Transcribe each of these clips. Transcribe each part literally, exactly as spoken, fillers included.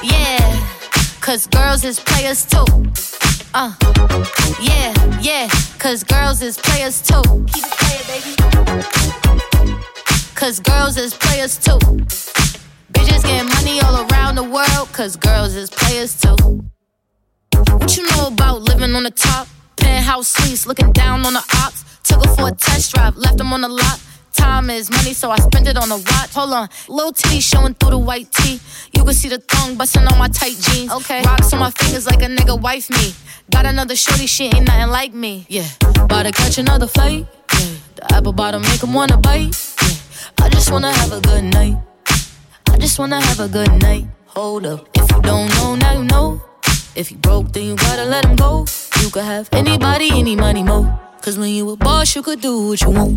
Yeah, cause girls is players too. Uh, yeah, yeah, cause girls is players too. Keep it playing, baby. Cause girls is players too. Bitches getting money all around the world, cause girls is players too. What you know about living on the top? Penthouse suites, looking down on the ops. Took her for a test drive, left them on the lot. Time is money, so I spend it on a watch. Hold on, little titty showing through the white tee. You can see the thong busting on my tight jeans. Okay, rocks on my fingers like a nigga wife me. Got another shorty, she ain't nothing like me. Yeah, about to catch another fight. Yeah, the apple bottom make him wanna bite. Yeah, I just wanna have a good night. I just wanna have a good night. Hold up, if you don't know, now you know. If you broke, then you gotta let him go. You could have anybody, any money, mo. Cause when you a boss, you could do what you want.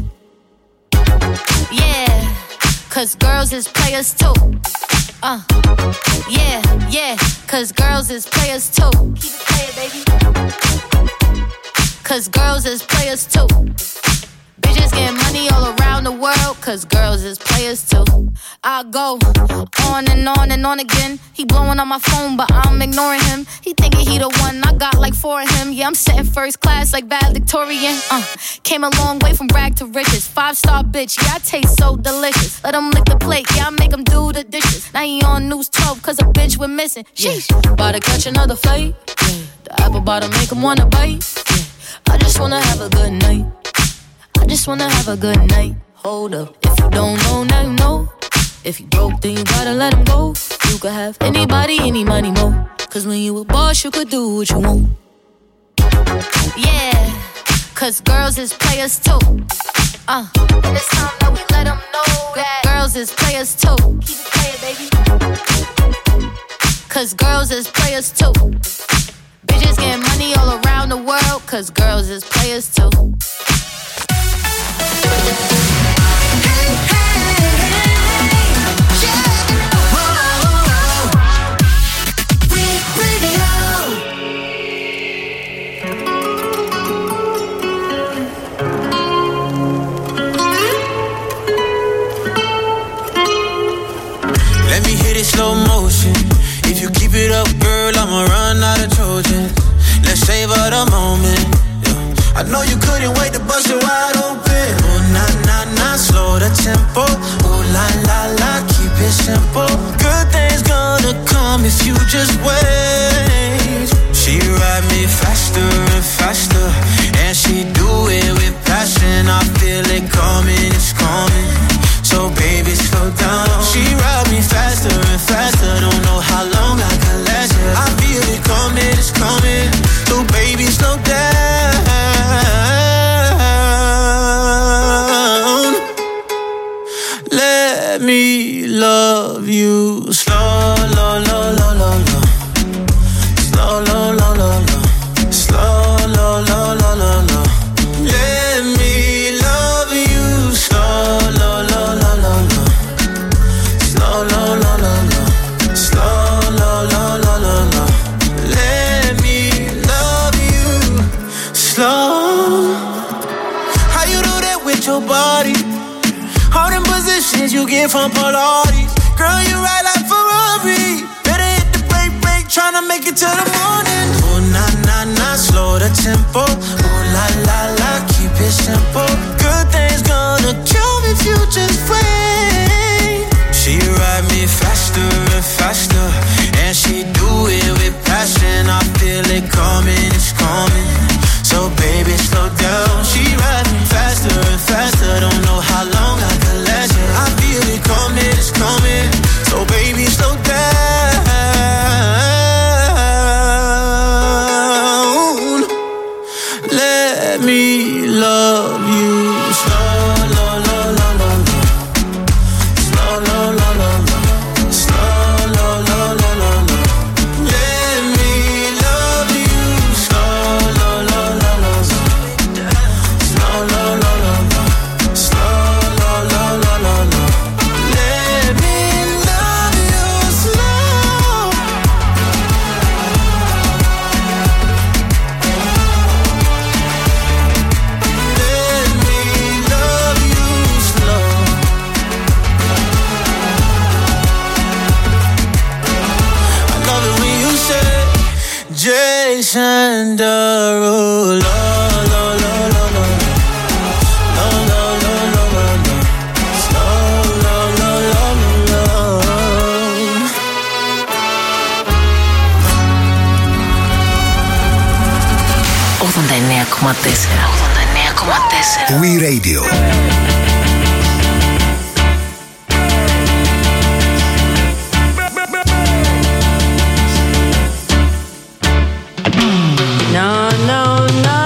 Yeah, cause girls is players too. Uh, yeah, yeah, cause girls is players too. Keep it playing, baby. Cause girls is players too. Bitches getting money all around the world, cause girls is players too. I go on and on and on again. He blowing on my phone, but I'm ignoring him. He thinking he the one, I got like four of him. Yeah, I'm sitting first class like valedictorian. Uh, came a long way from rag to riches. Five star bitch, yeah, I taste so delicious. Let him lick the plate, yeah, I make him do the dishes. Now he on news twelve, cause a bitch we're missing. Sheesh, yeah. About to catch another fight. Yeah. The apple bottom make him wanna bite. Yeah. I just wanna have a good night. I just wanna have a good night. Hold up, if you don't know, now you know. If you broke, then you gotta let him go. You could have anybody, any money, mo. Cause when you a boss, you could do what you want. Yeah, cause girls is players too. Uh, and it's time that we let them know that girls is players too. Keep it playing, baby. Cause girls is players too. Bitches getting money all around the world, cause girls is players too. Let me hit it slow motion. If you keep it up, girl, I'ma run out of Trojans. Let's savor the moment. Yeah. I know you couldn't wait to bust it wide open. Oh, nah, nah, nah, slow the tempo. Oh, la, la, la, keep it simple. Good things gonna come if you just wait. She ride me faster and faster, and she do it with passion. I feel it coming, it's coming. So baby, slow down. She ride me faster and faster. Don't know how long I can last it. I feel it coming, it's coming. So baby, slow down. Let me love you slow, low, low, low, low, low. Slow, low, low, low, low. Slow, low, low, low, low, low. Let me love you slow, low, low, low, low, low. Slow, low, low, low, low. Slow, low, low, low, low, low. Let me love you slow. How you do that with your body? All them positions you get from Pilates. Girl, you ride like Ferrari. Better hit the brake, brake, tryna make it to the morning. Oh, nah, nah, nah, slow the tempo. Oh, la, la, la, keep it simple. Good things gonna come if you just wait. She ride me faster and faster, and she do it with passion. I feel it coming, it's coming. So baby, slow down. She ride me faster and faster. Don't know how long I can last it. I feel it coming, it's coming. So baby, slow down. Let me love you slow, low, low, low, low, low. Slow, low, low, low, low. Slow, low, low, low, low, low. Let me love you slow. surrender. Oh, lo, lo, lo, lo, lo. Lo, lo, lo, lo, lo, lo. Slow, lo, lo, lo, lo, lo. ογδόντα εννέα κόμμα τέσσερα. ογδόντα εννέα κόμμα τέσσερα. We Radio. No, no, no.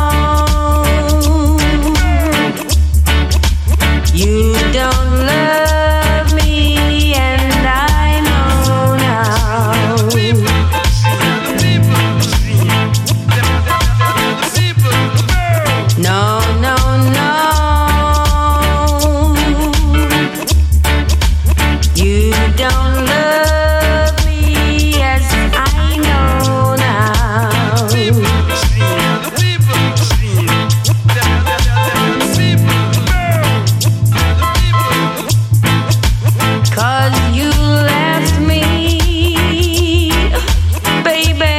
You don't love me, and I know now. No, no, no. You don't love me as I know now. 'Cause you left me, baby,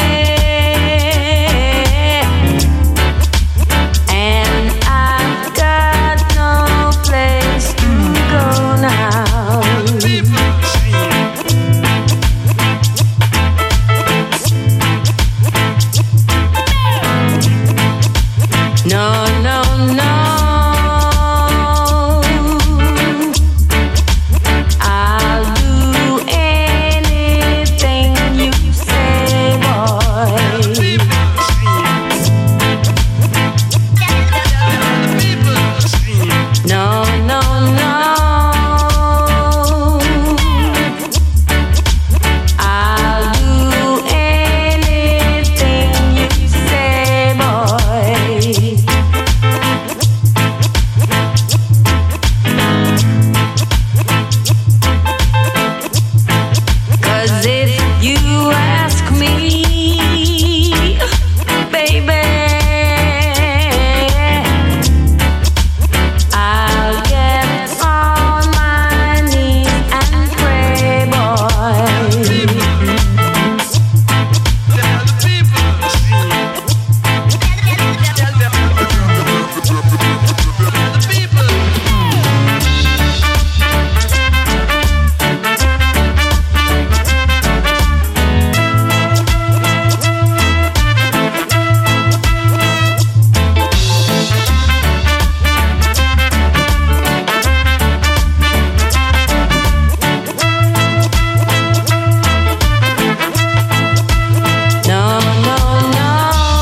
and I've got no place to go now. No, no, no. I'll do anything you say, boy. No, no, no. I'll do anything you say, boy. 'Cause if you ask me, baby, I'll get on my knees and pray, boy. No, no, no.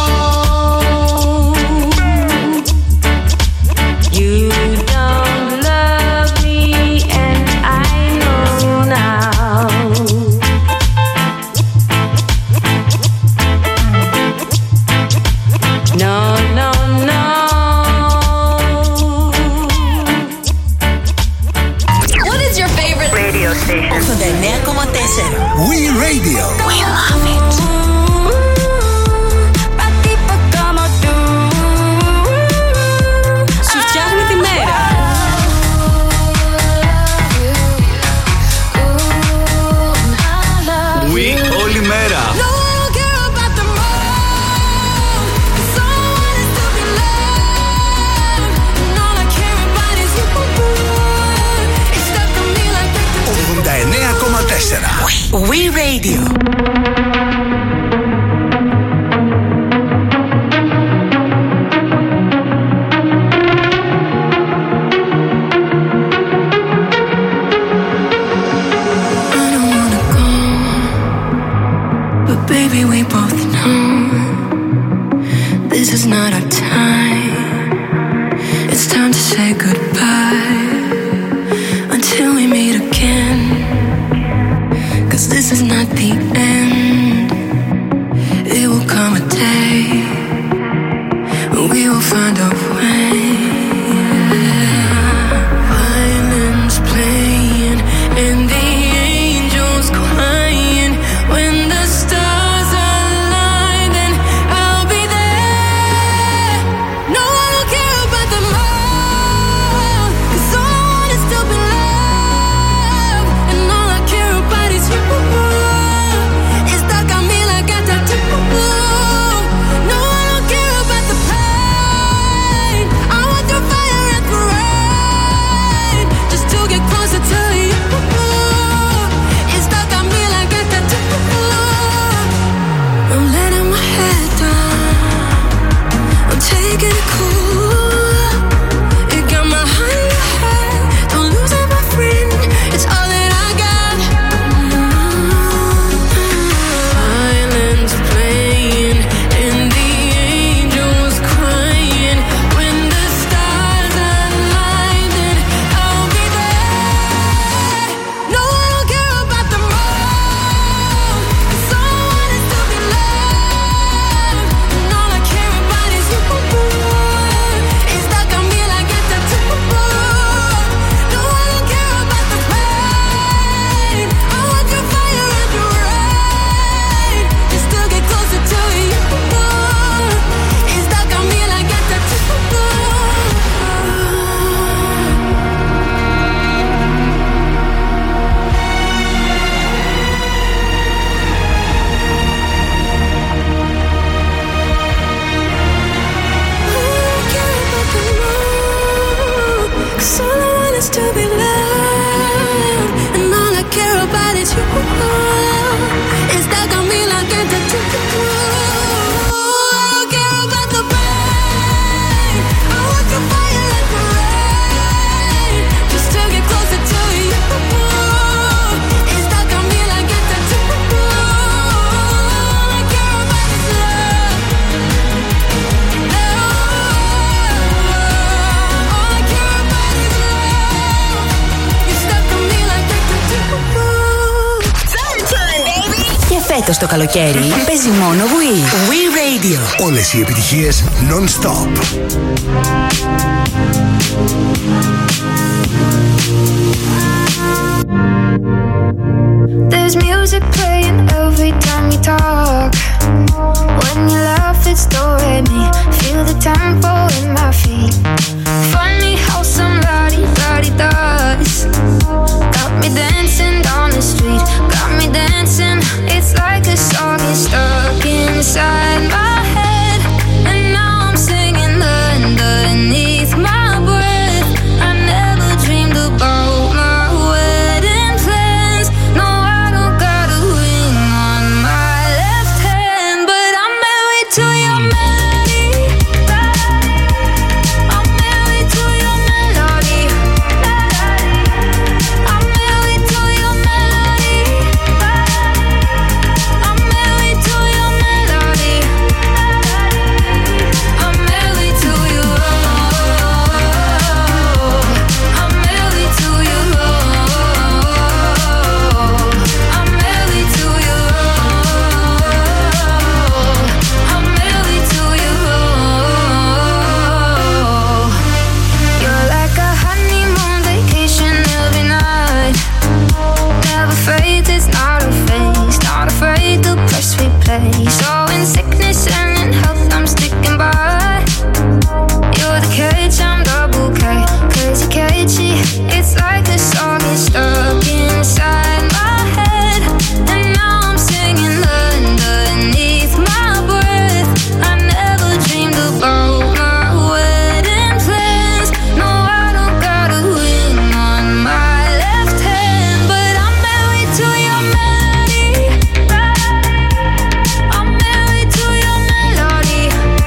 You don't love me, and I know now. No, no, no. What is your favorite radio station? ογδόντα εννέα κόμμα τέσσερα. We Radio. We love it. Σου φτιάχνει τη μέρα. We όλη μέρα. ογδόντα εννέα κόμμα τέσσερα. We Radio. But baby, we both know this is not our time. It's time to say goodbye until we meet again. 'Cause this is not the end. φέτος το καλοκαίρι παίζει μόνο Wii. Wii Radio. Όλες οι επιτυχίες non-stop. There's music playing every time you talk. When you laugh, it's the way me feel the tempo in my feet. Funny how somebody body does. Got me dancing down the street. Got me dancing. It's like a song is stuck inside my head, and now I'm singing underneath my breath. I never dreamed about my wedding plans. No, I don't got a ring on my left hand, but I'm married to your melody. I'm married to your melody. I'm married to your melody. I'm married to your melody. I'm married to you. I'm married to you. I'm married to you. I'm married to you. You're like a honeymoon vacation every night. Never fades, it's not a phase. Not afraid to press replay. So in sickness and in health, I'm sticking by. You're the cage, I'm the bouquet. Crazy cagey, it's like a song is stuck inside my head, and now I'm singing underneath my breath. I never dreamed about my wedding plans. No, I don't got a ring on my left hand, but I'm married to your melody. I'm married to your melody.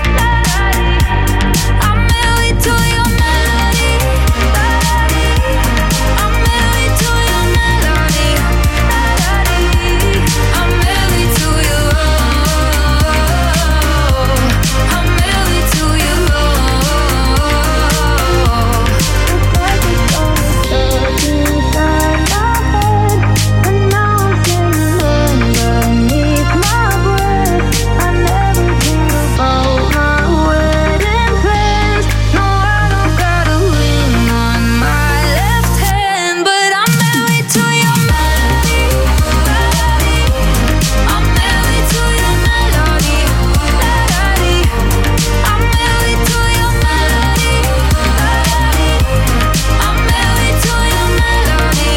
I'm married to your melody. I'm married to your melody. I'm married to you. I'm married to you. And now I'm singing underneath my breath. I never dreamed about my wedding plans. No, I don't got a ring on my left hand, but I'm married to your melody. I'm married to your melody. I'm married to your melody. I'm married to your melody.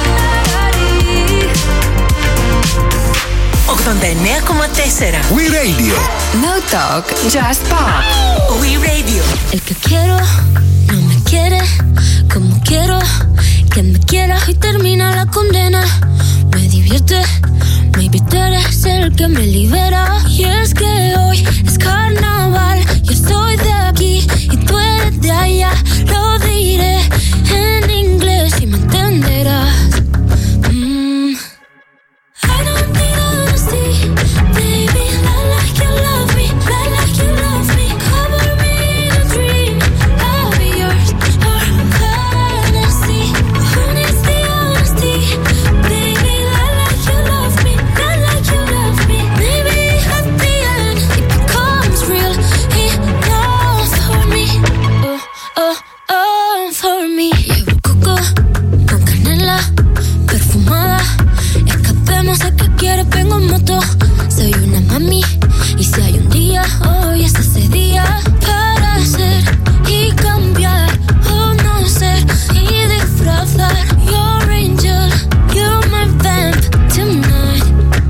ογδόντα εννέα κόμμα τέσσερα. Wii Radio. No talk, just pop. Wii Radio. El que quiero no me quiere como quiero que me quiera y termina la condena. Me divierte, maybe tú eres el que me libera. Y es que hoy es carnaval, yo soy de aquí y tú eres de allá. Lo diré en inglés y me entenderás. Mm. I don't need honesty, baby, lie like you love me, lie like you love me. Cover me in a dream, I'll be yours, or fantasy. Who needs the honesty, baby, lie like you love me, lie like you love me. Maybe at the end it becomes real enough for me. Oh, oh, oh, for me. Llevo coco con canela perfumada. Escapemos a que quieres, vengo en moto. Soy una mami y si hay un día, hoy es ese día para ser y cambiar o no ser y disfrazar. Your angel, you're my vamp tonight.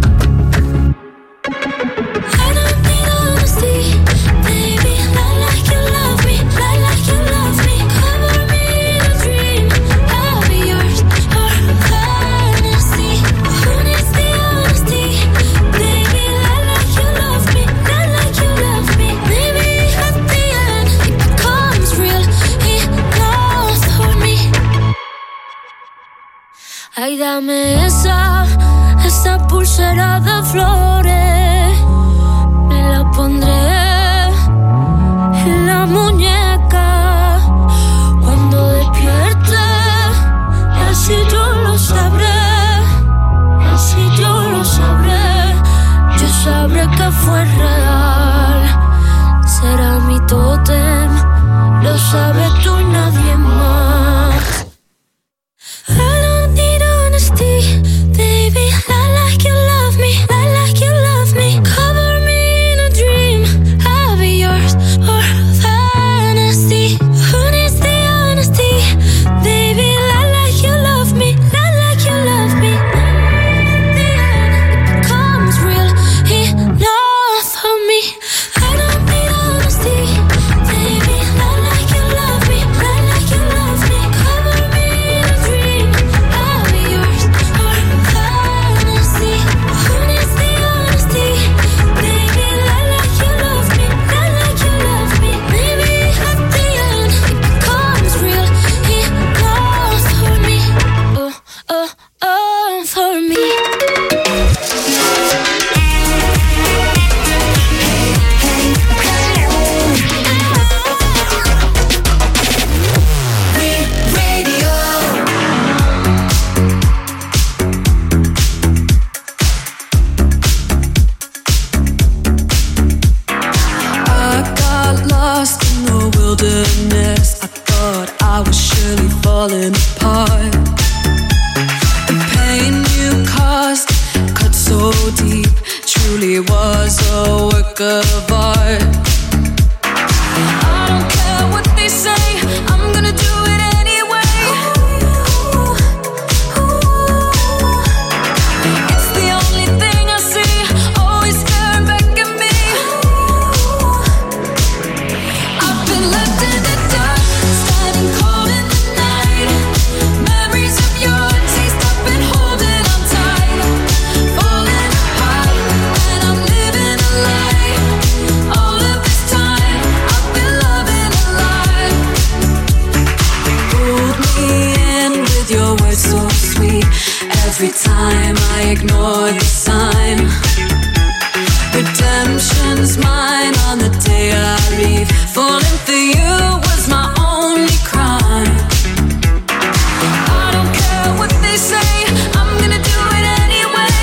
I don't need honesty, baby, lie like you love me, lie like you love me. Cover me in a dream, I'll be yours, or fantasy. Who needs the honesty, baby, lie like you love me, lie like you love me. Maybe at the end it becomes real enough for me. Ay, dame esa, esa pulsera de flores. Me la pondré en la muñeca cuando despierte. Así yo lo sabré, así yo lo sabré. fue real. Será mi tótem, lo sabes tú y nadie más. I don't need honesty, baby. Lie like you love me, lie like you love me. Cover me in a dream, I'll be yours or fantasy. Who needs the honesty, baby? Lie like you love me, lie like you love me. At the end, it becomes real enough for me. I don't need honesty, baby. Lie like you love me, lie like you love me. Cover me in a dream, I'll be yours or fantasy. Who needs the honesty, baby? Lie like you love me, lie like you love me. Maybe at the end it becomes real enough for me. Oh, oh, oh, for me. I got lost in the wilderness. I thought I was surely falling apart. The pain you caused cut so deep, truly was a work of art. I don't care what they say, I'm gonna do it anyway. It's the only thing I see, always staring back at me. I've been left in the dark, standing cold in the night. Memories of your taste, I've been holding on tight. Falling apart, and I'm living a lie. All of this time, I've been loving a lie. Pulled me in with your words so sweet. Every time I ignore the sign. Redemption's mine on the day I leave. Falling for you was my only crime. I don't care what they say, I'm gonna do it anyway.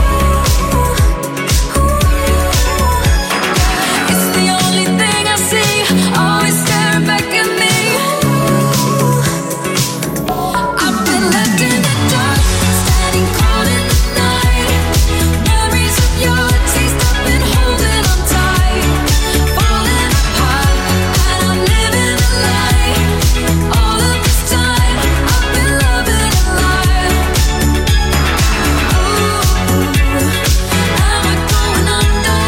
It's the only thing I see, always staring back at me. I've been left in the dark, standing cold in the night. Memories of your taste, I've been holding on tight. Falling apart, and I'm living a lie. All of this time, I've been loving a lie. Ooh, am I going under?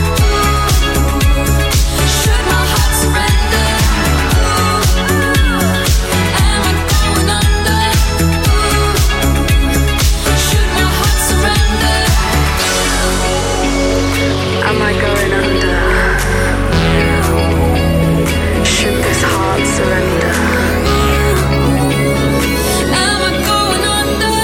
Should my heart surrender? Ooh, am I going under? Should my heart surrender? Am I going under? Should this heart surrender? Am I going under?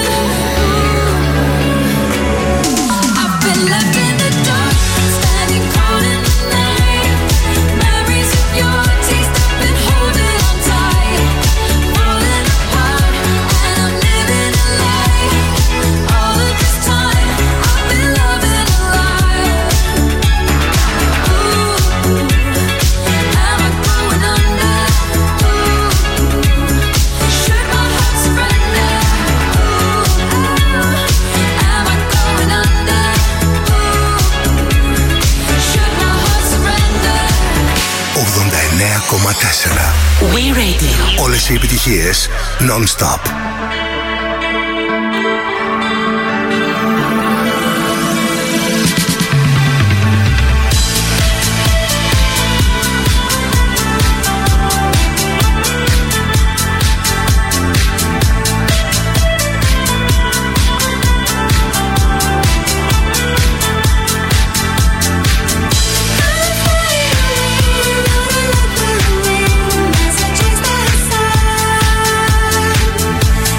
I've been left in the dark, standing cold in the night. Memories of your taste, I've been holding on tight. Falling apart, and I'm living a lie. All of this time, I've been loving a lie. Ooh, am I going under? Should my heart surrender? Am I going under? Should my heart surrender? ογδόντα εννέα κόμμα τέσσερα. We Radio. Όλες οι επιτυχίες non-stop. As I chase the sun.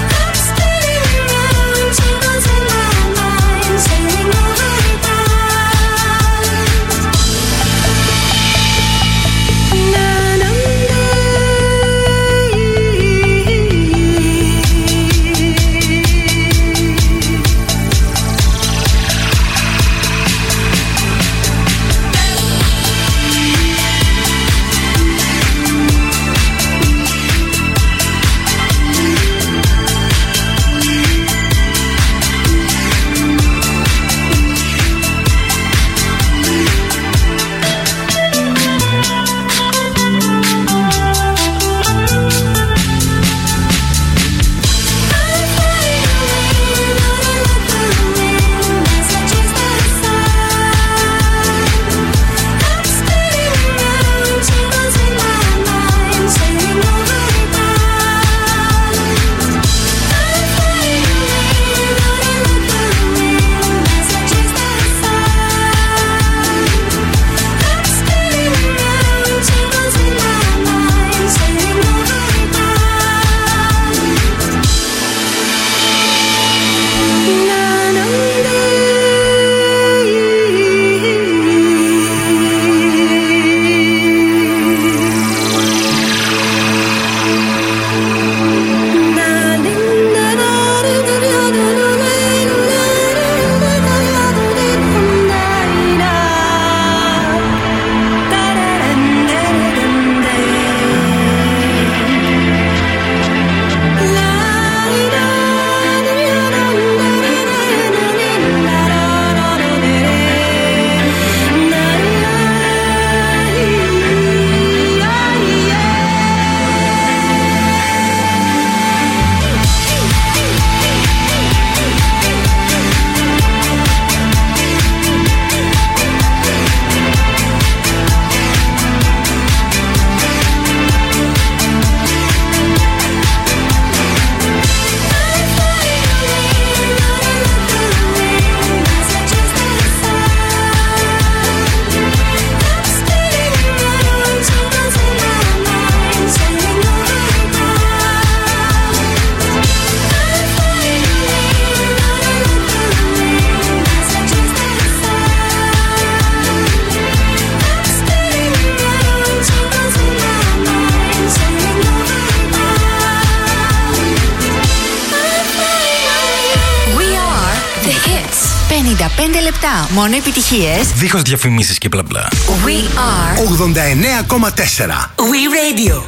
πενήντα πέντε λεπτά μόνο επιτυχίες. Δίχως διαφημίσεις και μπλα μπλα. We are ογδόντα εννέα κόμμα τέσσερα. We Radio.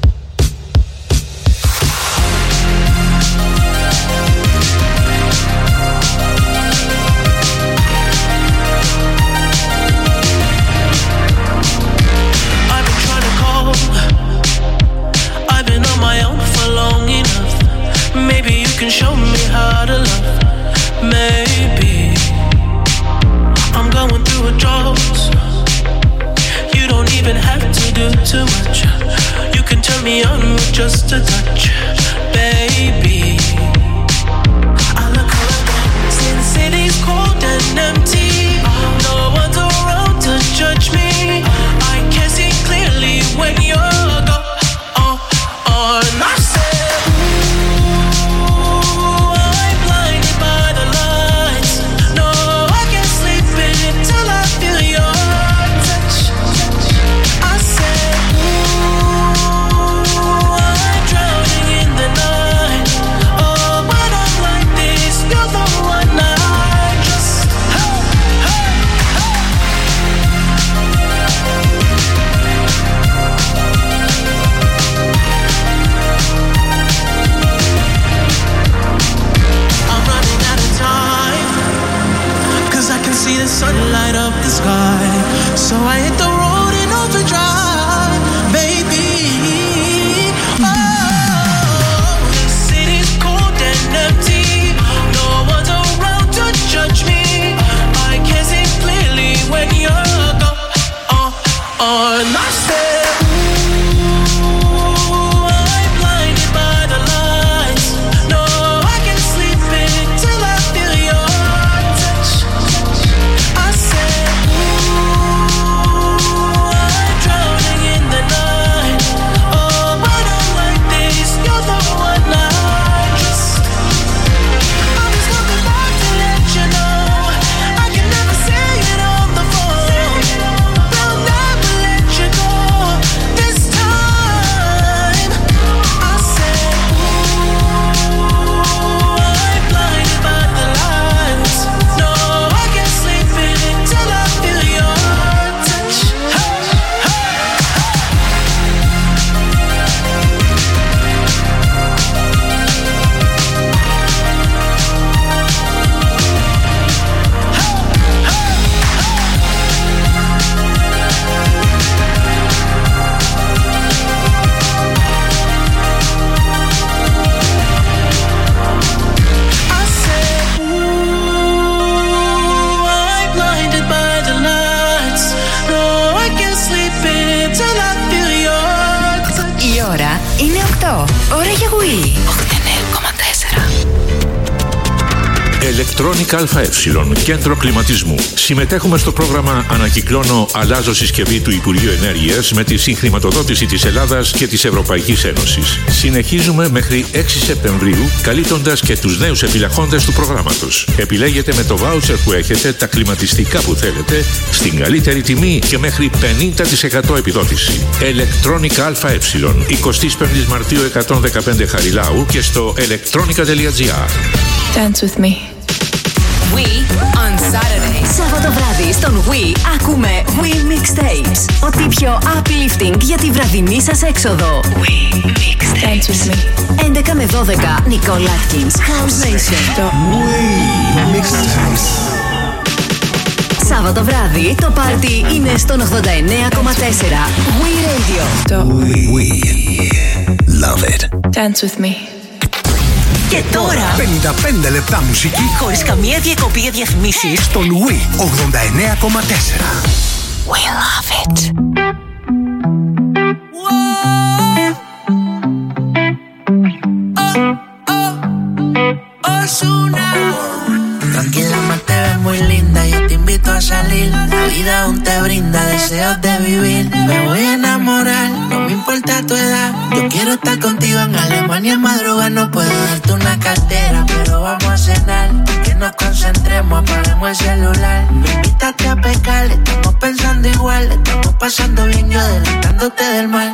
Maybe you can show me how to love. Maybe I'm going through a drought. You don't even have to do too much. You can turn me on with just a touch, baby. I look around, since city's cold and empty. No one's around to judge me. I can see clearly when you're gone. Oh, oh, and I say. See the sun light up the sky, so I hit the road in overdrive, baby. Oh, the city's cold and empty. No one's around to judge me. I can see clearly when you're gone. Oh, oh, and I said, ooh, I'm blinded by the lights. No, I can't sleep until I feel your touch. I said, ooh, I'm drowning in the night. Oh, but I'm like this, you're the one I just. I'm just coming back to let you know I can never say it on the phone. They'll never let you go this time. I said, ooh, I'm blinded by the lights. No, I can't sleep until I feel your touch. Hey, hey, I said, ooh, I'm blinded by the lights. No, I can't sleep until I feel your touch. Η ώρα είναι οκτώ. Ώρα για Wii. ογδόντα εννέα κόμμα τέσσερα. Electronic ΑΕ, κέντρο κλιματισμού. Συμμετέχουμε στο πρόγραμμα Ανακυκλώνω, αλλάζω συσκευή του Υπουργείου Ενέργειας με τη συγχρηματοδότηση της Ελλάδας και της Ευρωπαϊκής Ένωσης. Συνεχίζουμε μέχρι έξι Σεπτεμβρίου, καλύπτοντας και τους νέους επιλαχόντες του προγράμματος. Επιλέγετε με το βάουτσερ που έχετε τα κλιματιστικά που θέλετε, στην καλύτερη τιμή και μέχρι πενήντα τοις εκατό επιδότηση. Electronic ΑΕ, εικοστή πέμπτη Μαρτίου εκατόν δεκαπέντε Χαριλάου και στο electronica τελεία gr. Dance with me. We on Saturday. Σάββατο βράδυ στον We ακούμε We Mixtapes. Ό,τι πιο uplifting για τη βραδινή σας έξοδο. We Mixtapes. Dance with me. έντεκα με δώδεκα Nicole Atkins, House Nation. We Mixtapes. Σάββατο βράδυ το πάρτι είναι στον ογδόντα εννέα κόμμα τέσσερα We Radio. We love it. Dance with me. Και τώρα πενήντα πέντε λεπτά μουσική χωρίς καμία διακοπή για διαφημίσεις στον We ογδόντα εννέα κόμμα τέσσερα. We love it. Tranquila, más te ves muy linda, yo te invito a salir. La vida aún te brinda deseos de vivir. Me voy a enamorar, no me importa tu edad. Yo quiero estar contigo en Alemania en madrugada. No puedo darte una cartera, pero vamos a cenar. Que nos concentremos, apaguemos el celular. Me invitaste a pecar, estamos pensando igual. Estamos pasando bien, yo adelantándote del mal.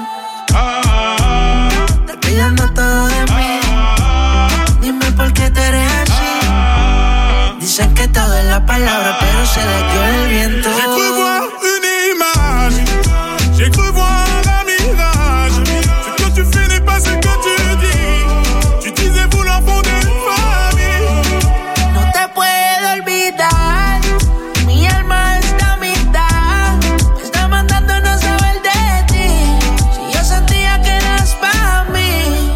Te pidiendo todo de mí. Dime por qué te eres así. Dicen que todo es la palabra, pero se la dio el viento. J'ai cru voir une image, j'ai cru voir un mirage. Ce que tu fais n'est pas ce que tu dis. Tu disais vouloir fonder une famille. No te puedo olvidar, mi alma está a mitad. Me está mandando no saber de ti. Si yo sentía que eras para mí.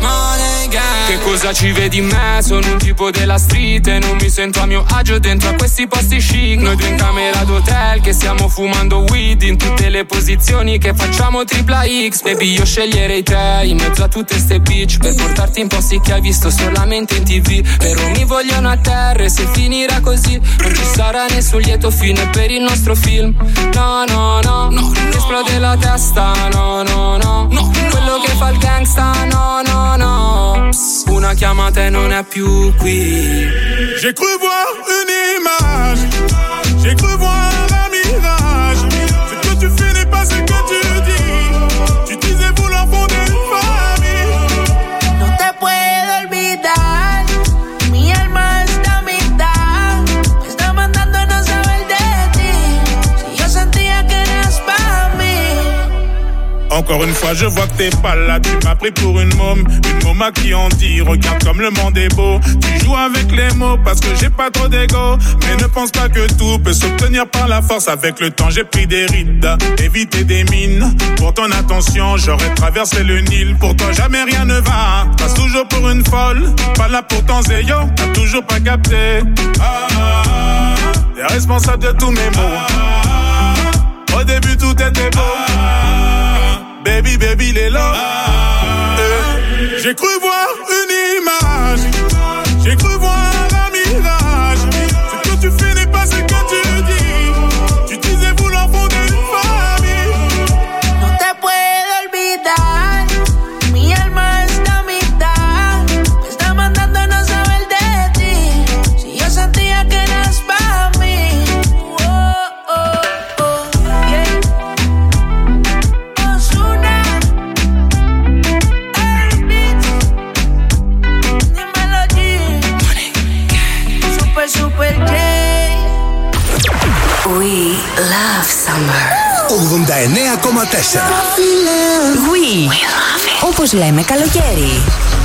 Che cosa ci vedi in me? Sono un tipo della street e non mi sento a mio agio dentro a questi posti chic. Noi due in camera d'hotel che stiamo fumando weed in tutte le posizioni che facciamo tripla X. Baby, io sceglierei te in mezzo a tutte ste bitch per portarti in posti che hai visto solamente in tv. Però mi vogliono a terra e se finirà così non ci sarà nessun lieto fine per il nostro film. No, no, no, no, no. Esplode la testa, no, no, no, no. Quello che fa il gangsta, no, no, no. Psst, una chiamata e non è più qui. J'ai cru voir une image, j'ai cru voir un mirage. Ce que tu fais n'est pas ce que tu dis. Tu disais vouloir fonder une famille. No te puedo olvidar, mi alma está a mitad. Me está mandando no saber de ti. Si yo sentía que eras para mí. Encore une fois, je vois que t'es pas là. Tu m'as pris pour une môme, une môme à qui on dit regarde comme le monde est beau. Tu joues avec les mots parce que j'ai pas trop d'ego. Mais ne pense pas que tout peut s'obtenir par la force. Avec le temps, j'ai pris des rides, éviter des mines. Pour ton attention, j'aurais traversé le Nil. Pour toi, jamais rien ne va. Passe toujours pour une folle, pas là pour ton zéyo. T'as toujours pas capté. Ah, ah, ah. T'es responsable de tous mes mots. Au début, tout était beau. Baby, baby, les là. Euh, j'ai cru voir une image, j'ai cru voir un mirage. Ce que tu fais n'est pas ce que tu dis. Tu disais vouloir fonder une famille. No te puedo olvidar, mi alma está a mitad. Me está mandando no saber de ti. Si yo sentía que eras para mí. Oh, oh, oh, yeah. Ozuna, el beat, dímelo G. Super, super J. We love summer. ογδόντα εννέα κόμμα τέσσερα. We, we love it. Όπως λέμε καλοκαίρι.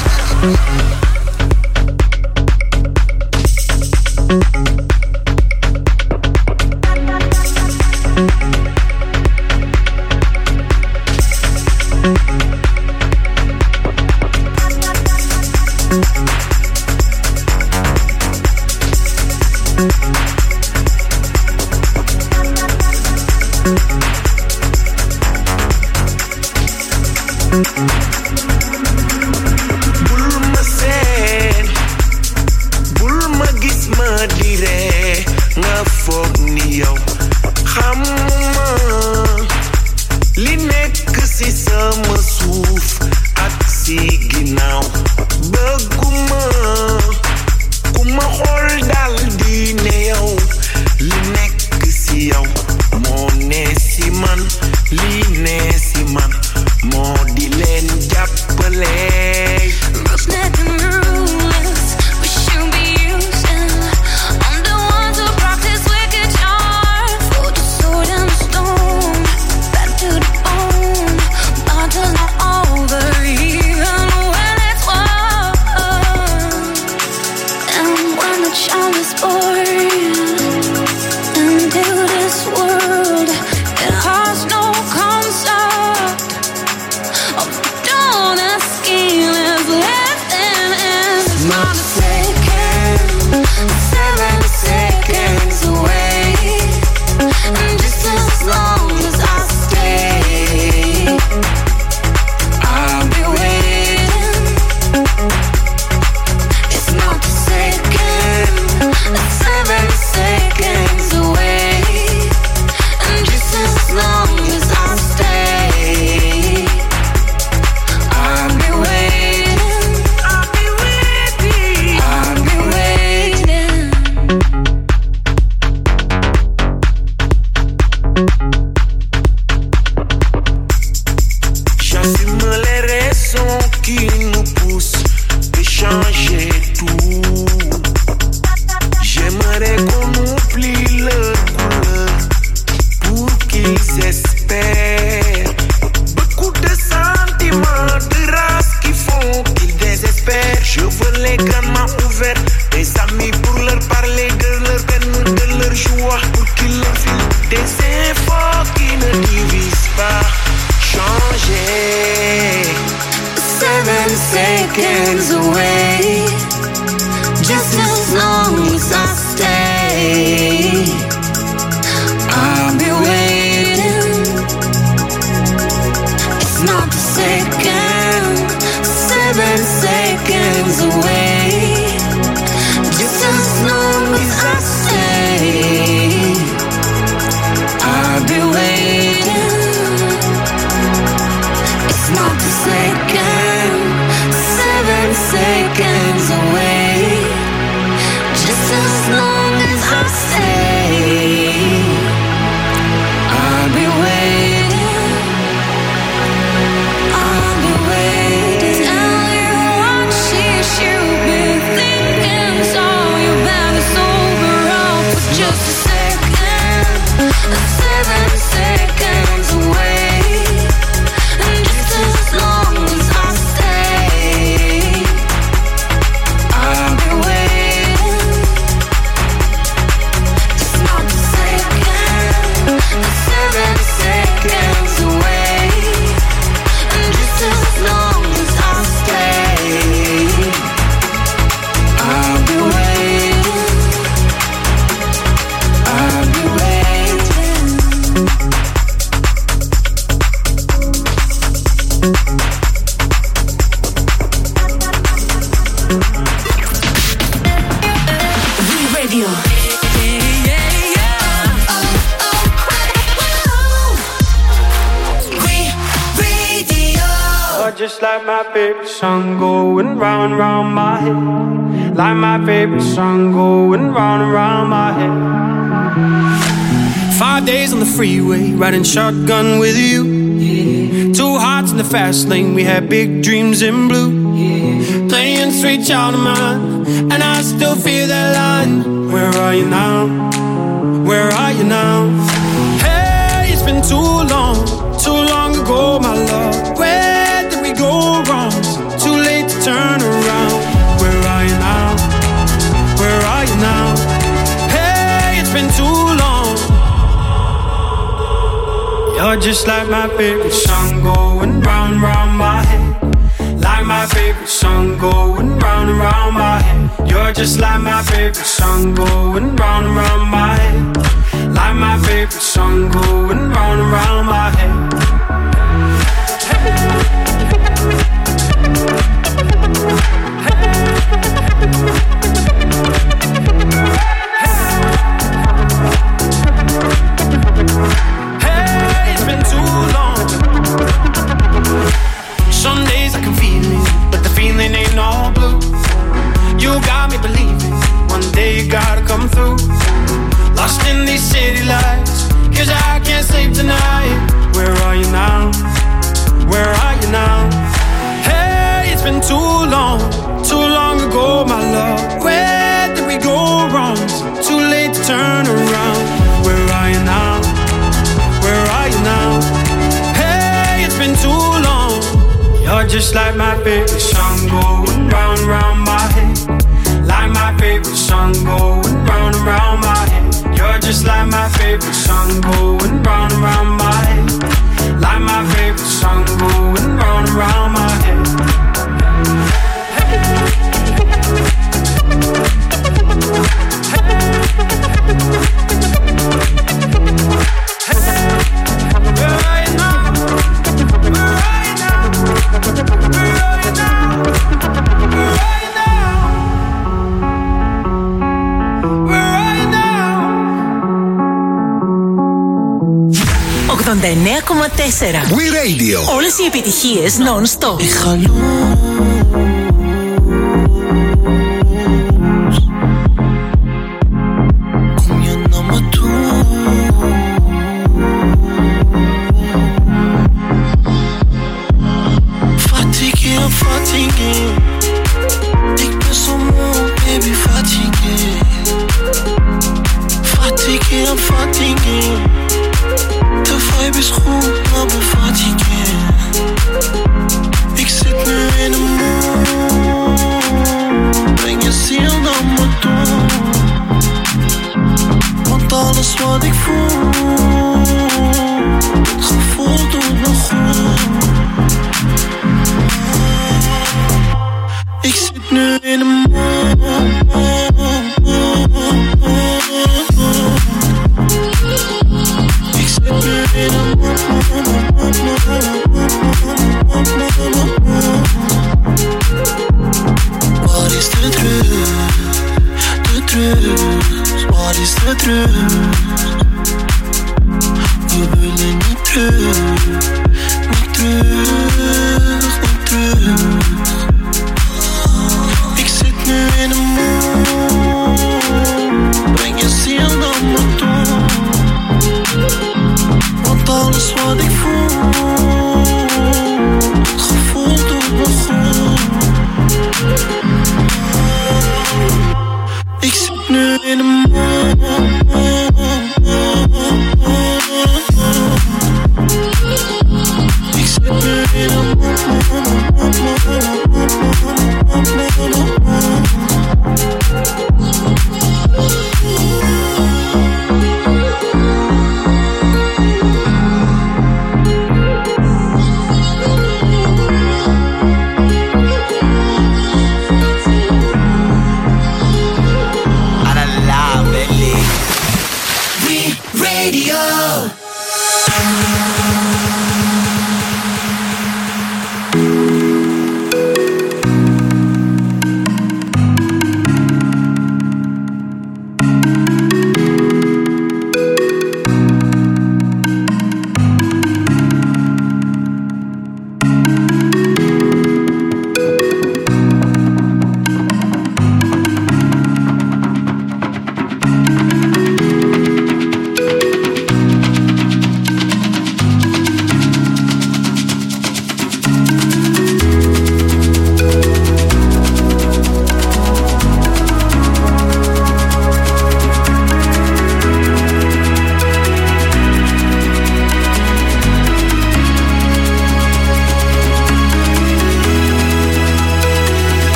bul ma seet bul ma gis ma dire nga foog ni yow xamuma li nekk ci sama suuf ak ci ginnaaw bëgguma ku ma xool dal di ne yow li nekk ci yow moo ne ci man li ne ci man moo di leen jàppale. Roughneck and ruthless, we should be using. I'm the ones who practice wicked charm. For the sword and the stone, back to the bone. Battle's not over even when it's won. And when the child is born into this world, it has no concept of the dawn and skin is left in it. It's not a second, seven seconds away. And just as long as I stay, I'll be waiting. It's not a second, seven Radio. Just like my favorite song going round and round my head. Like my favorite song going round and round my head. Five days on the freeway, riding shotgun with you. Yeah. Two hearts in the fast lane, we had big dreams in blue. Yeah. Playing sweet child of mine, and I still feel that line. Where are you now? Where are you now? Hey, it's been too long, too long ago, my love. Where go wrong, too late to turn around. Where are you now? Where are you now? Hey, it's been too long. You're just like my favorite song going round, round my head. Like my favorite song going round and round my head. You're just like my favorite song going round and round my head. Like my favorite song going round and round my head. Hey, it's been too long. Some days I can feel it, but the feeling ain't all blue. You got me believing one day you gotta come through. Lost in these city lights, cause I can't sleep tonight. Where are you now? Where are you now? Hey, it's been too long, too long ago, my love. Where did we go wrong? Too late to turn around. Where are you now? Where are you now? Hey, it's been too long. You're just like my favorite song going round, round my head. Like my favorite song going round and round my head. You're just like my favorite song going round and round my head. Like my favorite song going round and round my head. ογδόντα εννέα κόμμα τέσσερα We Radio. Όλες οι επιτυχίες non-stop.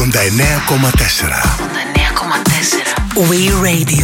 ογδόντα εννέα κόμμα τέσσερα. We Radio.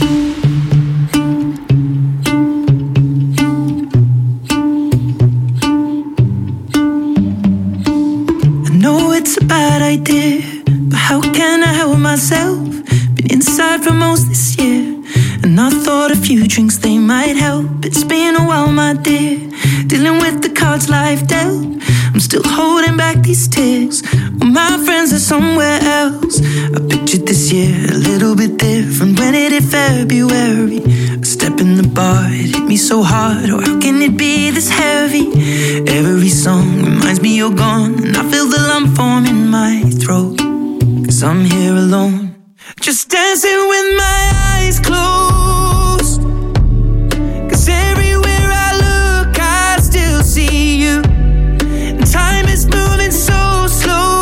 It's a bad idea, but how can I help myself? Been inside for most this year, and I thought a few drinks they might help. It's been a while, my dear, dealing with the cards life dealt. I'm still holding back these tears, well, my friends are somewhere else. I pictured this year a little bit different when it hit February. A step in the bar, it hit me so hard, or how can it be this heavy? Every song reminds me you're gone, and I feel the lump form in my throat, 'cause I'm here alone, just dancing with my eyes closed. 'Cause everywhere I look I still see you, and time is moving so slow,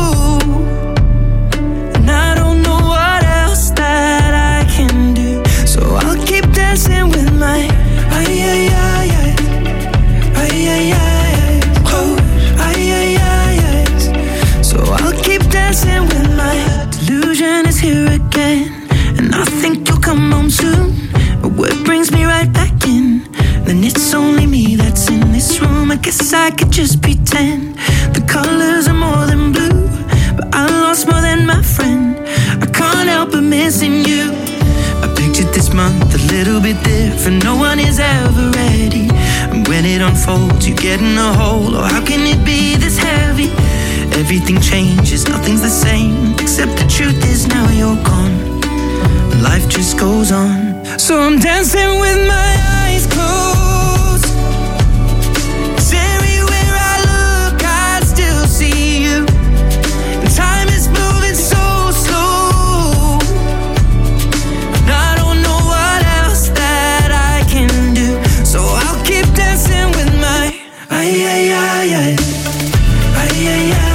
and I don't know what else that I can do, so I'll keep dancing with my ay ay ay ay ay ay ay close ay ay ay ay. So I'll keep dancing with my delusion is here again, and I think you'll come home soon, but what brings me right back in? Then it's only me that's in this room. I guess I could just pretend the colors are more than blue, but I lost more than my friend. I can't help but missing you. I pictured this month a little bit different. No one is ever ready, and when it unfolds you get in a hole. Or how can it be this heavy? Everything changes, nothing's the same, except the truth is now you're gone, and life just goes on. So I'm dancing with my eyes closed, 'cause everywhere I look I still see you, and time is moving so slow, and I don't know what else that I can do, so I'll keep dancing with my ay ay ay ay ay ay ay.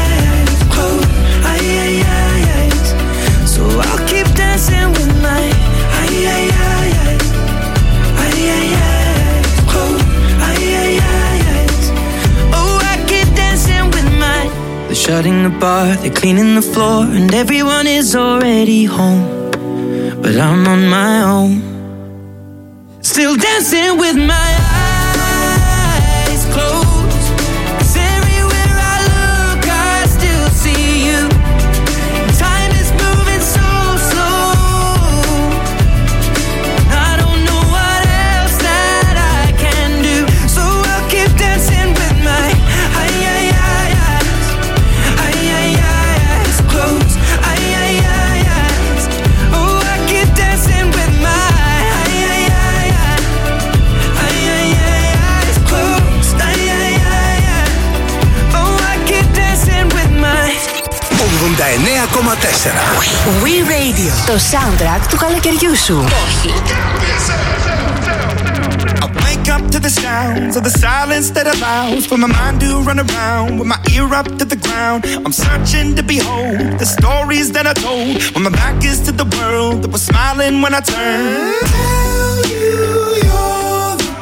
So I'll keep dancing with my ay ay ay ay ay ay ay oh ay ay ay ay. Oh, I keep dancing with my. They're shutting the bar, they're cleaning the floor, and everyone is already home, but I'm on my own, still dancing with my eyes closed. 'Cause everywhere I look I still see you. Time is moving so slow, I don't know what else that I can do, so I'll keep dancing with my ay ay ay eyes ay ay ay eyes closed ay ay ay eyes. Oh, I keep dancing with my ay ay ay ay ay ay ay eyes closed ay ay ay ay. Oh, I keep dancing with my ογδόντα εννέα κόμμα τέσσερα. We Radio. Το soundtrack του καλοκαιριού σου. I wake up to the sounds of the silence that allows for my mind to run around with my ear up to the ground. I'm searching to behold the stories that I told when my back is to the world that was smiling when I turned. Tell you you're the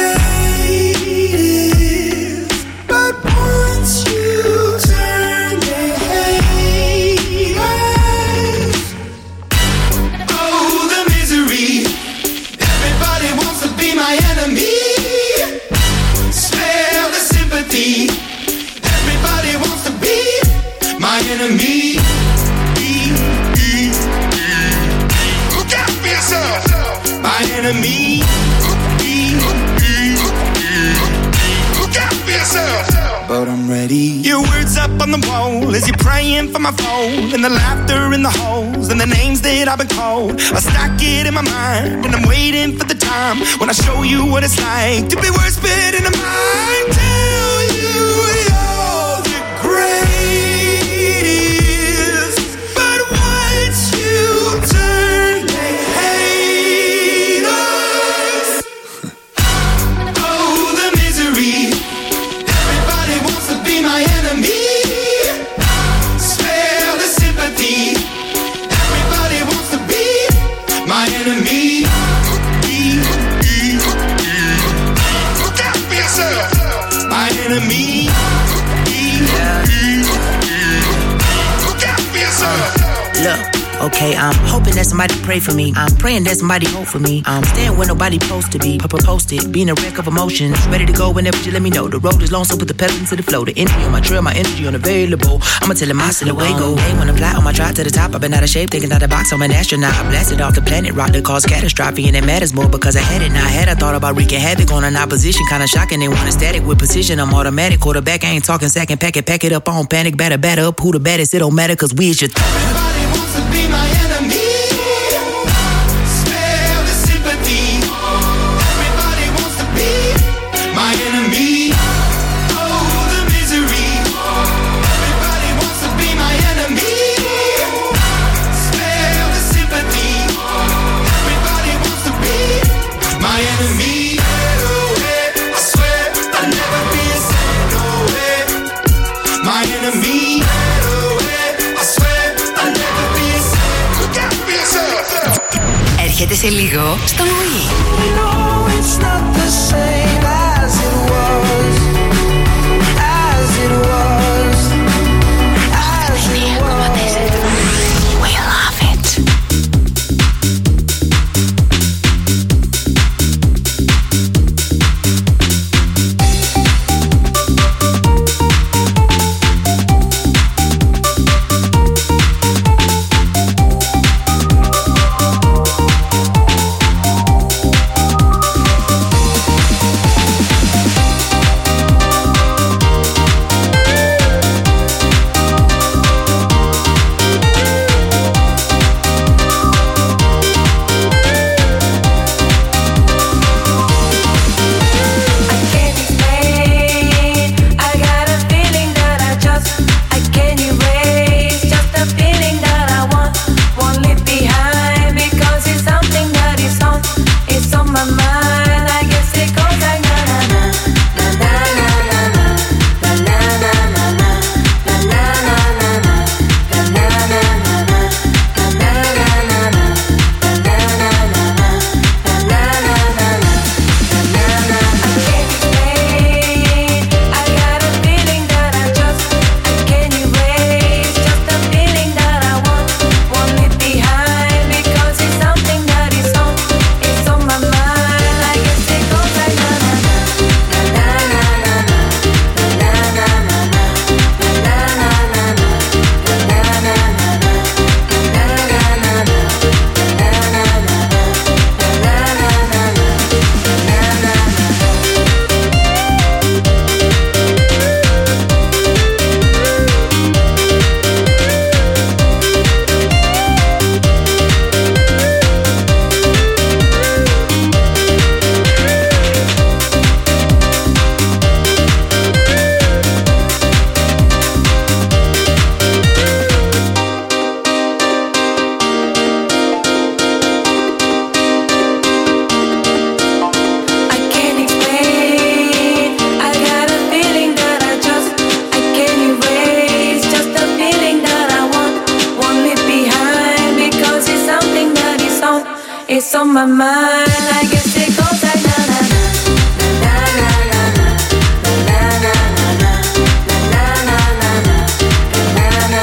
greatest, but once you turn they hate us. Oh, the misery. Everybody wants to be my enemy. Spare the sympathy. Everybody wants to be my enemy. Look out for yourself. My enemy. Look out for yourself. But I'm ready. Your words up on the wall as you're praying for my phone, and the laughter in the holes and the names that I've been called. I stack it in my mind and I'm waiting for the time when I show you what it's like to be worse fit in a mind. Tell you you're the greatest, but once you turn they hate us. Oh, the misery. Everybody wants to be my enemy. Spare the sympathy. Everybody wants to be my enemy. Look out for yourself. My enemy. Look. Okay, I'm hoping that somebody pray for me. I'm praying that somebody hope for me. I'm staying where nobody supposed to be. Posted, being a wreck of emotions. Ready to go whenever you let me know. The road is long, so put the pedal into the flow. The energy on my trail, my energy unavailable. I'ma tell him I still away go. Hey, when I fly on my drive to the top, I've been out of shape, thinking out the box. I'm an astronaut. I blasted off the planet, rock that caused catastrophe, and it matters more because I had it. Now I had I thought about wreaking havoc on an opposition, kinda shocking. They want a static with precision. I'm automatic, quarterback. I ain't talking second, pack it, pack it up on panic, batter, batter up. Who the baddest? It don't matter, cause we is your. Everybody wants to be my enemy. My enemy, oh the misery. Everybody wants to be my enemy. Spare the sympathy. Everybody wants to be my enemy. I swear I'll never be a saint, no way. My enemy, I swear I'll never be a saint. Look out for yourself. Έρχεται σε λίγο στον Wii. No, it's not the same as it was, as it was, as it was. We love it. It's on my mind. I guess it goes like na na na na na na na na na na na na na na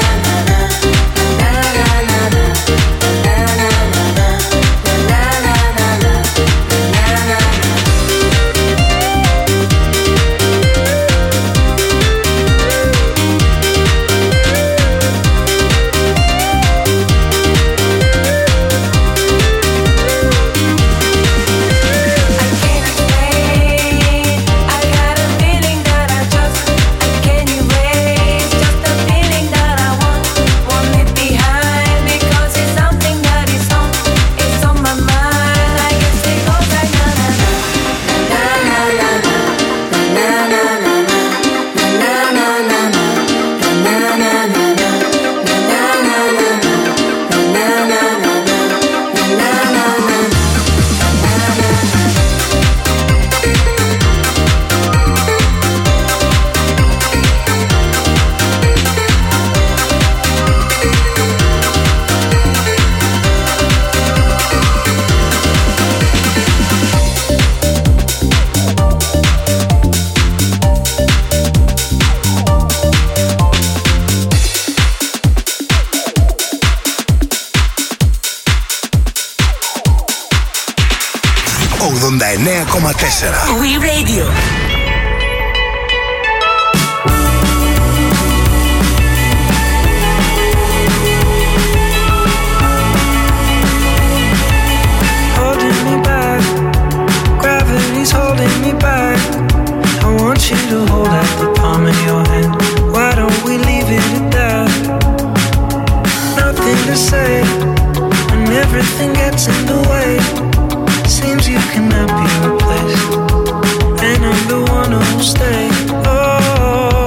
ογδόντα εννέα κόμμα τέσσερα. We Radio. Gravity's holding me back. I want you to hold out the palm of your hand. Why don't we leave it at that? Nothing to say when everything gets in the way. Seems you cannot be replaced, and I'm the one who'll stay. Oh,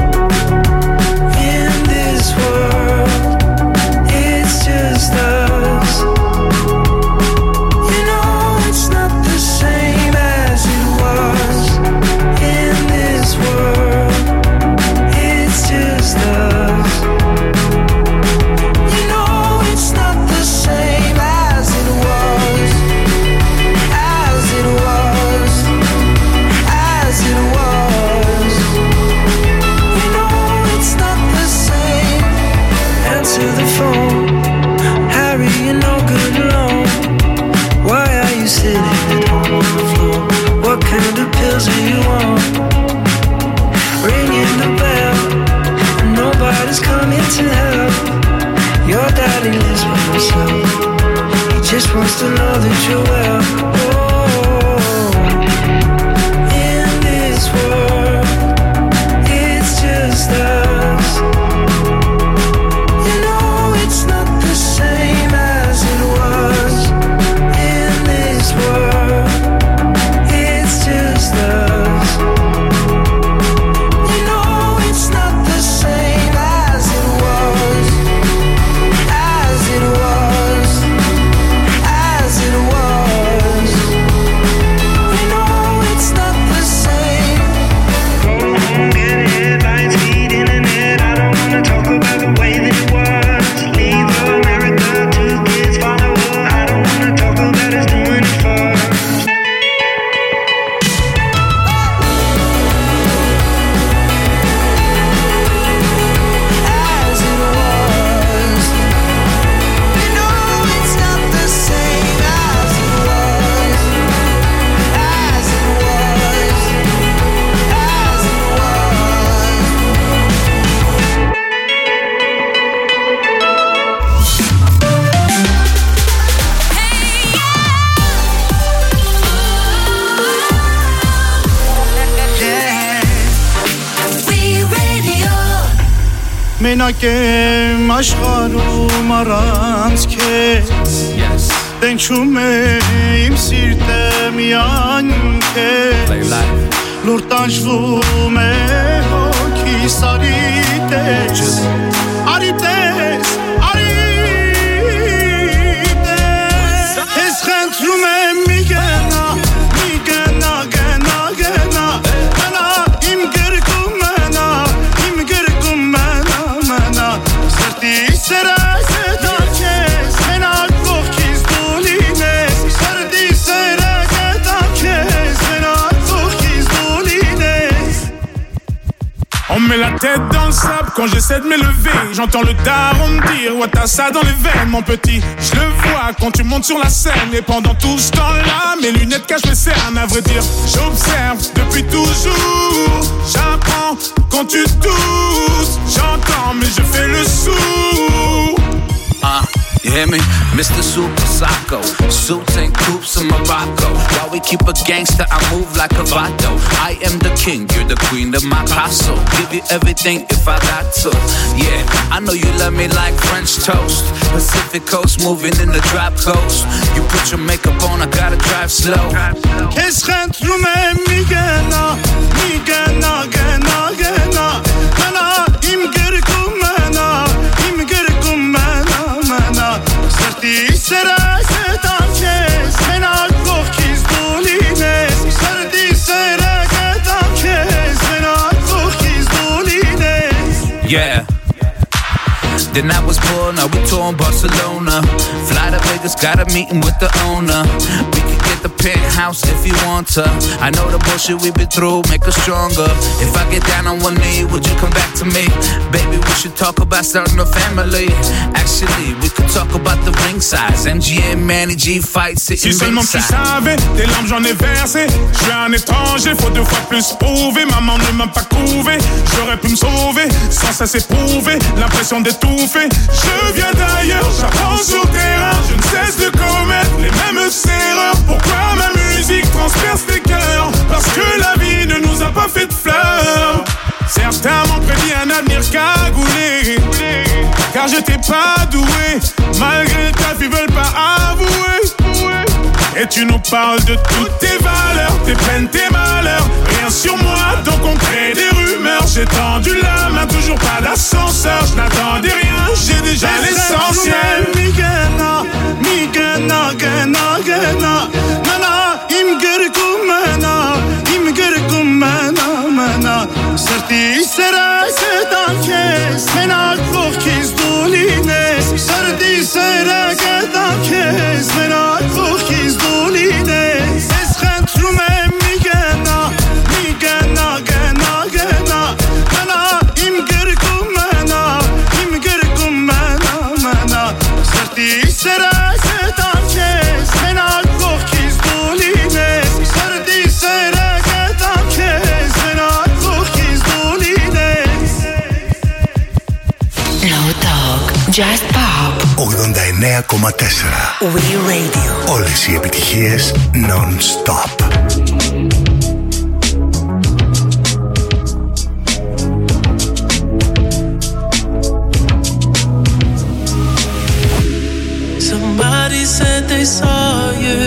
in this world, it's just us. Pills do you want? Ringing the bell, and nobody's coming to help. Your daddy lives by himself. He just wants to know that you're well. Oh, in this world, it's just us. You know it's not the same as it was. In this world, just us. You know it's not the same as it was, as it was, as it was. You know it's not the same. Go home, get headlines, feed internet. I don't wanna talk about the way that it was. Leave America, two kids follow her. I don't wanna talk about us doing it first. մենակ եմ աշխարհում առանց քեզ Տենչում է իմ սիրտը միայն քեզ Լուր տանջվում է հոգիս արի տես Արի տես, արի տես Ես խնդրում եմ մի գնա, մի գնա, գնա, գնա Մնա իմ գրկում մնա, իմ գրկում մնա, մնա Սրտի սրս է դարքես, մենակ կողքից դու լինես Սրտի սրս է դարքես, մենակ կողքից դու լինես On me la tête dans le sable quand j'essaie de m'élever J'entends le daron me dire ouais t'as ça dans les veines mon petit Je le vois quand tu montes sur la scène Et pendant tout ce temps-là mes lunettes cachent mes cernes À vrai dire j'observe depuis toujours J'apprends quand tu doutes J'entends mais je fais le sourd uh. You hear me? Mister Super Psycho Suits and coops in Morocco While we keep a gangster, I move like a vato I am the king, you're the queen of my castle Give you everything if I got to Yeah, I know you love me like French toast Pacific coast, moving in the drop coast You put your makeup on, I gotta drive slow Ես խնդրում եմ մի գնա, մի գնա, գնա, գնա Մնա իմ գրկում մնա, իմ գրկում մնա, մնա Սրտի սրս է տանքես, մենակ կողքից դու լինես Սրտի սրս է տանքես, մենակ կողքից դու լինես Yeah Then I was born, now we tour in Barcelona Fly to Vegas, got a meeting with the owner We can get the penthouse if you want to I know the bullshit we've been through, make us stronger If I get down on one knee, would you come back to me? Baby, we should talk about starting a family Actually, we could talk about the ring king size. M G M, Manny G fight sitting Si seulement tu savais, tes larmes j'en ai versé. Je suis un étranger, faut deux fois plus prouver. Maman ne m'a pas couvé, j'aurais pu me sauver sans cesse éprouver l'impression d'étouffer. Je viens d'ailleurs, j'apprends sur terrain. Je ne cesse de commettre les mêmes erreurs. Pourquoi ma musique transperce tes cœurs? Parce que la vie ne nous a pas fait de fleurs. Certains m'ont prédit un avenir cagoulé, car j'étais pas doué. Malgré le taf, ils veulent pas avouer. Et tu nous parles de toutes tes valeurs, tes peines, tes malheurs. Rien sur moi, donc on crée des rumeurs. J'ai tendu la main, toujours pas d'ascenseur. Je n'attendais rien, j'ai déjà l'essentiel. Migena, migena, gena, gena. Mana, im gerkum mana, im gerkum mana, mana. Serti sera sedan kes, mena kokis dolines. Serti sera sedan kes, mena kokis dolines. Es khantrume migena, migena, gena, gena. Mana, im gerkum mana, im gerkum mana, mana. Serti sera sedan kes, mena kokis dolines. Serti sera sedan kes, mena kokis dolines. No talk, just pop. ογδόντα εννέα κόμμα τέσσερα We Radio. Όλες οι επιτυχίες non-stop. Somebody said they saw you.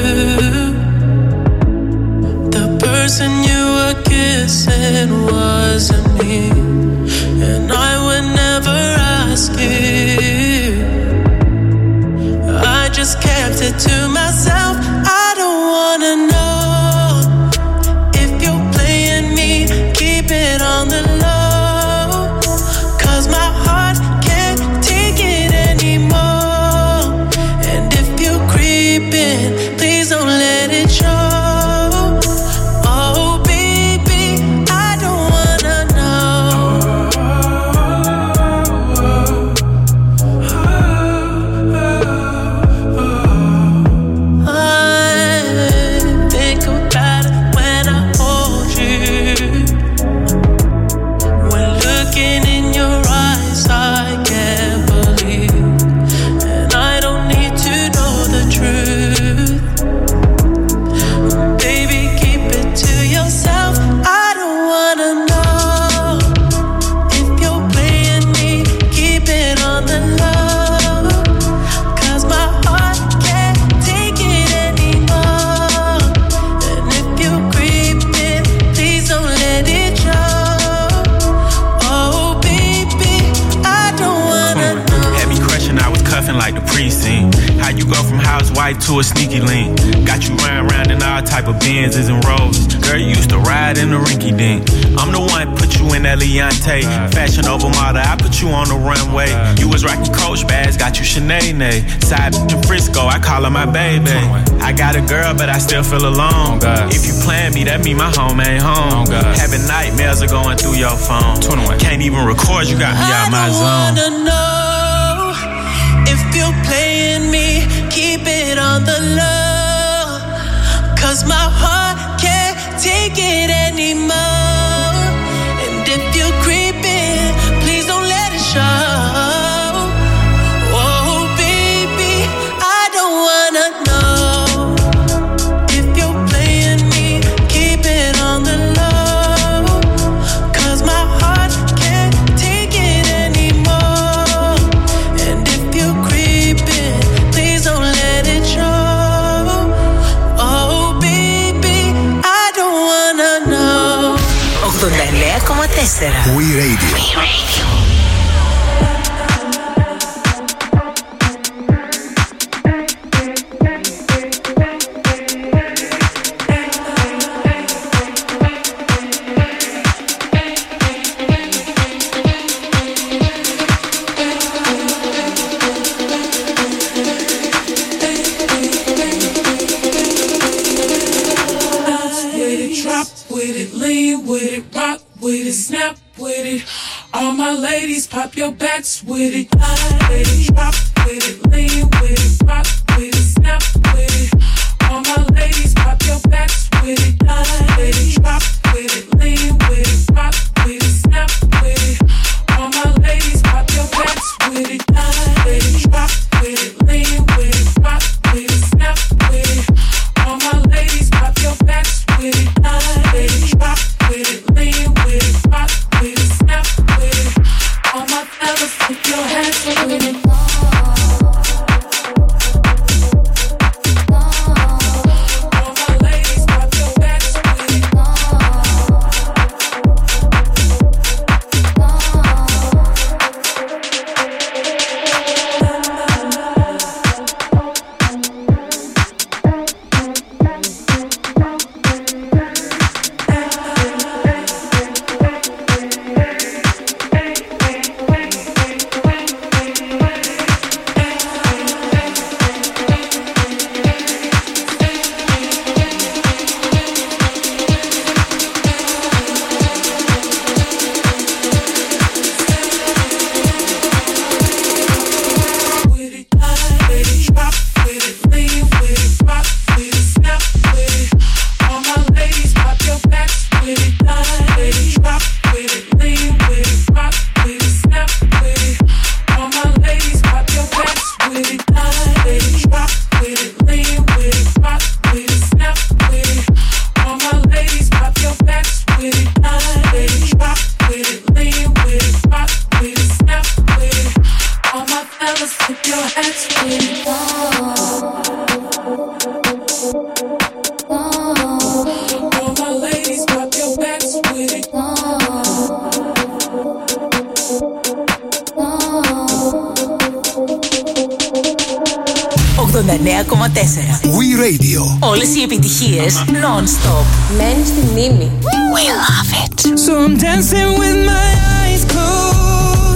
The person you were kissing wasn't me, and I would never ask you. I just kept it to myself. I don't wanna know if you're playing me. Keep it on the low, 'cause my heart can't take it anymore. And if you're creeping, please don't let it show. Oh baby, I don't wanna know. I think about it when I hold you. When looking in your eyes, I can't believe. And I don't need to know the truth. Baby, keep it to yourself. I don't wanna know if you're playing me. Keep it on the low, 'cause my heart can't take it anymore. And if you're creeping, please don't let it show. Oh baby, I don't wanna know. Had me crushing, I was cuffing like the precinct. How you go from housewife to a sneaky link? Got you round round in all type of Benzes and Rolls. Girl, you used to ride in the rinky dink. I'm the one put you in that Leontay. Fashion over model, I put you on the runway. You was rocking Coach bags, got you Sinead. Side bitch in Frisco, I call her my baby. I got a girl, but I still feel alone. If you plan me, that mean my home ain't home. Having nightmares are going through your phone. Can't even record, you got me out my I zone. wanna know if you're playing me. Keep it on the low, 'cause my heart can't take it anymore. And if you're creeping, please don't let it show. Oh baby, I don't wanna know if you're playing me. Keep it on the low, 'cause my heart can't take it anymore. And if you're creeping, please don't let it show. Oh baby, I don't wanna know. ογδόντα εννέα κόμμα τέσσερα We Radio. Drop with it, lean with it, rock with it, snap with it. All my ladies, pop your backs with it. With it, drop with it, lean with it, rock with it, lie with it, drop with it, lean with it, rock with it, snap with it. All my ladies, pop your backs with it, lie with it, drop with it, lean with it, rock with it, snap with it. All my fellas, tip your hats with it. All my ladies, pop your backs with it. ογδόντα εννέα κόμμα τέσσερα We Radio. Όλες οι επιτυχίες non-stop. Μένει στη μνήμη. We love it. So I'm dancing with my